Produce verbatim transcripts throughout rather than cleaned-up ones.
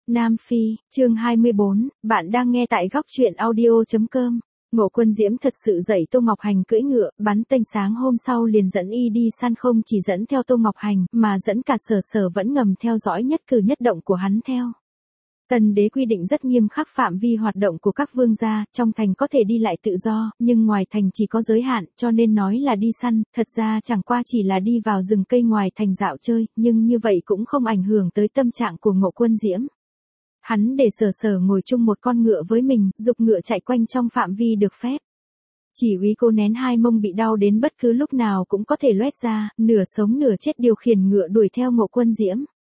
Nam Phi, chương hai mươi bốn, bạn đang nghe tại góc truyện audio chấm com. Ngộ Quân Diễm thật sự dạy Tô Ngọc Hành cưỡi ngựa, bắn tênh sáng hôm sau liền dẫn y đi săn, không chỉ dẫn theo Tô Ngọc Hành, mà dẫn cả Sở Sở vẫn ngầm theo dõi nhất cử nhất động của hắn theo. Tần đế quy định rất nghiêm khắc phạm vi hoạt động của các vương gia, trong thành có thể đi lại tự do, nhưng ngoài thành chỉ có giới hạn, cho nên nói là đi săn, thật ra chẳng qua chỉ là đi vào rừng cây ngoài thành dạo chơi, nhưng như vậy cũng không ảnh hưởng tới tâm trạng của Ngộ Quân Diễm. Hắn để Sở Sở ngồi chung một con ngựa với mình, giục ngựa chạy quanh trong phạm vi được phép. Chỉ huy cô nén hai mông bị đau đến bất cứ lúc nào cũng có thể loét ra, nửa sống nửa chết điều khiển ngựa đuổi theo Ngộ Quân Diễm.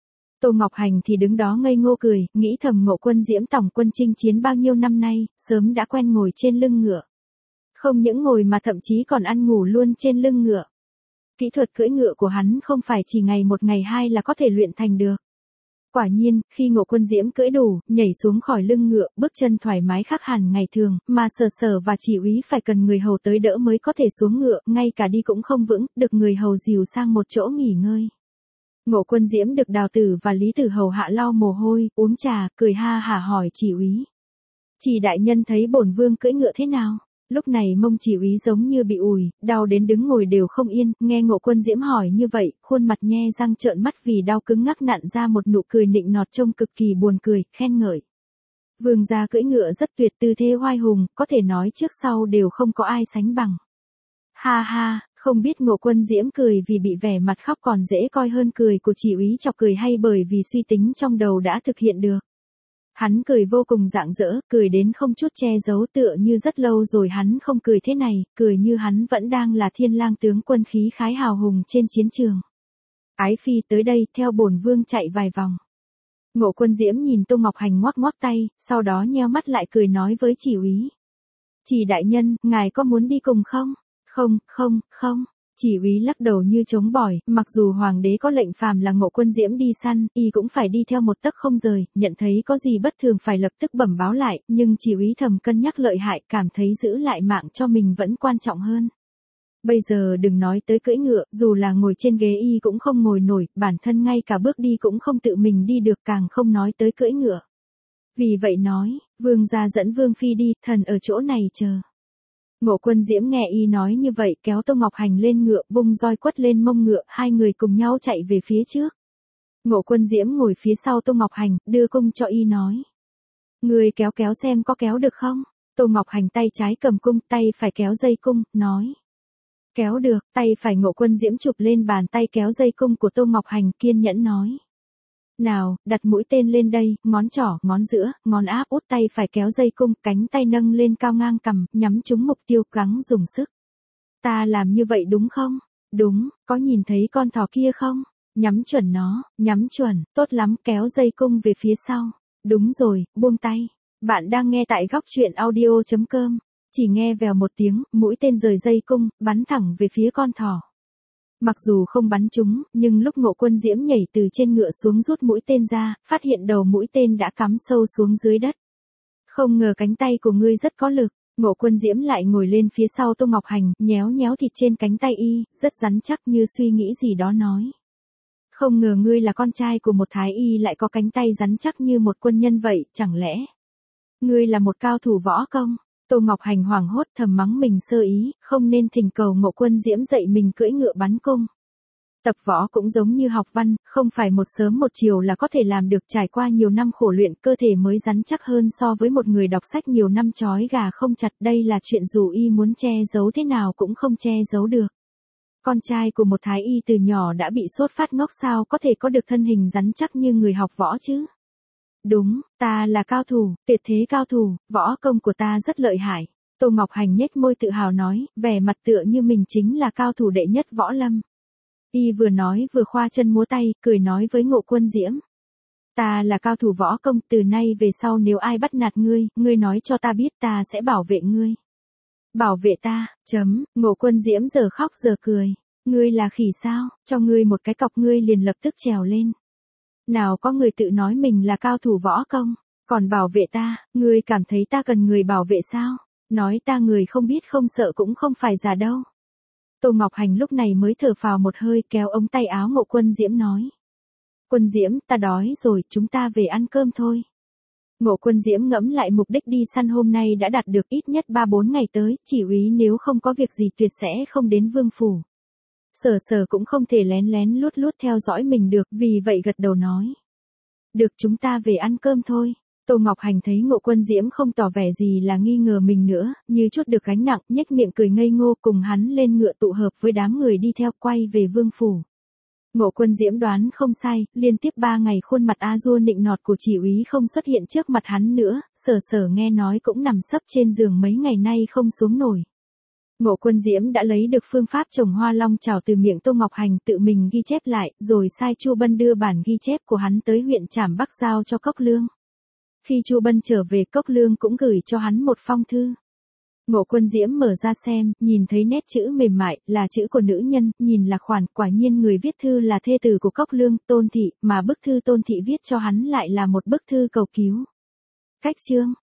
Tô Ngọc Hành thì đứng đó ngây ngô cười, nghĩ thầm Ngộ Quân Diễm tổng quân chinh chiến bao nhiêu năm nay, sớm đã quen ngồi trên lưng ngựa. Không những ngồi mà thậm chí còn ăn ngủ luôn trên lưng ngựa. Kỹ thuật cưỡi ngựa của hắn không phải chỉ ngày một ngày hai là có thể luyện thành được. Quả nhiên, khi Ngộ Quân Diễm cưỡi đủ, nhảy xuống khỏi lưng ngựa, bước chân thoải mái khác hẳn ngày thường, mà Sở Sở và Chỉ úy phải cần người hầu tới đỡ mới có thể xuống ngựa, ngay cả đi cũng không vững, được người hầu dìu sang một chỗ nghỉ ngơi. Ngộ Quân Diễm được Đào Tử và Lý Tử hầu hạ lau mồ hôi, uống trà, cười ha hả hỏi Chỉ úy. Chỉ đại nhân thấy bổn vương cưỡi ngựa thế nào? Lúc này mông Chỉ úy giống như bị ủi, đau đến đứng ngồi đều không yên, nghe Ngộ Quân Diễm hỏi như vậy, khuôn mặt nhe răng trợn mắt vì đau cứng ngắc nặn ra một nụ cười nịnh nọt trông cực kỳ buồn cười, khen ngợi. Vương gia cưỡi ngựa rất tuyệt, tư thế oai hùng, có thể nói trước sau đều không có ai sánh bằng. Ha ha, không biết Ngộ Quân Diễm cười vì bị vẻ mặt khóc còn dễ coi hơn cười của Chỉ úy chọc cười hay bởi vì suy tính trong đầu đã thực hiện được. Hắn cười vô cùng rạng rỡ, cười đến không chút che giấu, tựa như rất lâu rồi hắn không cười thế này, cười như hắn vẫn đang là thiên lang tướng quân khí khái hào hùng trên chiến trường. Ái phi tới đây, theo bổn vương chạy vài vòng. Ngộ Quân Diễm nhìn Tô Ngọc Hành ngoắc ngoắc tay, sau đó nheo mắt lại cười nói với Chỉ úy. Chỉ đại nhân, ngài có muốn đi cùng không? Không, không, không. Chỉ úy lắc đầu như chống bỏi, mặc dù hoàng đế có lệnh phàm là Ngộ Quân Diễm đi săn, y cũng phải đi theo một tấc không rời, nhận thấy có gì bất thường phải lập tức bẩm báo lại, nhưng chỉ úy thầm cân nhắc lợi hại, cảm thấy giữ lại mạng cho mình vẫn quan trọng hơn. Bây giờ đừng nói tới cưỡi ngựa, dù là ngồi trên ghế y cũng không ngồi nổi, bản thân ngay cả bước đi cũng không tự mình đi được, càng không nói tới cưỡi ngựa. Vì vậy nói, vương gia dẫn vương phi đi, thần ở chỗ này chờ. Ngộ Quân Diễm nghe y nói như vậy, kéo Tô Ngọc Hành lên ngựa, vung roi quất lên mông ngựa, hai người cùng nhau chạy về phía trước. Ngộ Quân Diễm ngồi phía sau Tô Ngọc Hành, đưa cung cho y nói. Người kéo kéo xem có kéo được không? Tô Ngọc Hành tay trái cầm cung, tay phải kéo dây cung, nói. Kéo được, tay phải Ngộ Quân Diễm chụp lên bàn tay kéo dây cung của Tô Ngọc Hành, kiên nhẫn nói. Nào, đặt mũi tên lên đây, ngón trỏ, ngón giữa, ngón áp út tay phải kéo dây cung, cánh tay nâng lên cao ngang cằm, nhắm trúng mục tiêu, gắng dùng sức. Ta làm như vậy đúng không? Đúng, có nhìn thấy con thỏ kia không? Nhắm chuẩn nó, nhắm chuẩn, tốt lắm, kéo dây cung về phía sau. Đúng rồi, buông tay. Bạn đang nghe tại góc truyện audio chấm com. Chỉ nghe vèo một tiếng, mũi tên rời dây cung, bắn thẳng về phía con thỏ. Mặc dù không bắn trúng, nhưng lúc Ngộ Quân Diễm nhảy từ trên ngựa xuống rút mũi tên ra, phát hiện đầu mũi tên đã cắm sâu xuống dưới đất. Không ngờ cánh tay của ngươi rất có lực. Ngộ Quân Diễm lại ngồi lên phía sau Tô Ngọc Hành, nhéo nhéo thịt trên cánh tay y, rất rắn chắc, như suy nghĩ gì đó nói. Không ngờ ngươi là con trai của một thái y lại có cánh tay rắn chắc như một quân nhân vậy, chẳng lẽ ngươi là một cao thủ võ công? Tô Ngọc Hành hoảng hốt thầm mắng mình sơ ý, không nên thỉnh cầu Ngộ Quân Diễm dạy mình cưỡi ngựa bắn cung. Tập võ cũng giống như học văn, không phải một sớm một chiều là có thể làm được, trải qua nhiều năm khổ luyện cơ thể mới rắn chắc hơn so với một người đọc sách nhiều năm trói gà không chặt, đây là chuyện dù y muốn che giấu thế nào cũng không che giấu được. Con trai của một thái y từ nhỏ đã bị sốt phát ngốc sao có thể có được thân hình rắn chắc như người học võ chứ? Đúng, ta là cao thủ, tuyệt thế cao thủ, võ công của ta rất lợi hại. Tô Ngọc Hành nhếch môi tự hào nói, vẻ mặt tựa như mình chính là cao thủ đệ nhất võ lâm. Y vừa nói vừa khoa chân múa tay, cười nói với Ngộ Quân Diễm. Ta là cao thủ võ công, từ nay về sau nếu ai bắt nạt ngươi, ngươi nói cho ta biết, ta sẽ bảo vệ ngươi. Bảo vệ ta, chấm, Ngộ Quân Diễm giờ khóc giờ cười. Ngươi là khỉ sao, cho ngươi một cái cọc ngươi liền lập tức trèo lên. Nào có người tự nói mình là cao thủ võ công, còn bảo vệ ta, ngươi cảm thấy ta cần người bảo vệ sao? Nói ta người không biết không sợ cũng không phải già đâu. Tô Ngọc Hành lúc này mới thở phào một hơi, kéo ống tay áo Ngộ Quân Diễm nói. Quân Diễm, ta đói rồi, chúng ta về ăn cơm thôi. Ngộ Quân Diễm ngẫm lại mục đích đi săn hôm nay đã đạt được ít nhất ba bốn ngày tới, chỉ úy nếu không có việc gì tuyệt sẽ không đến vương phủ. Sở Sở cũng không thể lén lén lút lút theo dõi mình được, vì vậy gật đầu nói. Được, chúng ta về ăn cơm thôi. Tô Ngọc Hành thấy Ngộ Quân Diễm không tỏ vẻ gì là nghi ngờ mình nữa, như chút được gánh nặng, nhếch miệng cười ngây ngô, cùng hắn lên ngựa tụ hợp với đám người đi theo, quay về vương phủ. Ngộ Quân Diễm đoán không sai, liên tiếp ba ngày khuôn mặt a dua nịnh nọt của chỉ úy không xuất hiện trước mặt hắn nữa, Sở Sở nghe nói cũng nằm sấp trên giường mấy ngày nay không xuống nổi. Ngộ Quân Diễm đã lấy được phương pháp trồng hoa long chảo từ miệng Tô Ngọc Hành, tự mình ghi chép lại, rồi sai Chu Bân đưa bản ghi chép của hắn tới huyện Trảm Bắc giao cho Cốc Lương. Khi Chu Bân trở về, Cốc Lương cũng gửi cho hắn một phong thư. Ngộ Quân Diễm mở ra xem, nhìn thấy nét chữ mềm mại, là chữ của nữ nhân, nhìn là khoản, quả nhiên người viết thư là thê tử của Cốc Lương, Tôn Thị, mà bức thư Tôn Thị viết cho hắn lại là một bức thư cầu cứu. Cách chương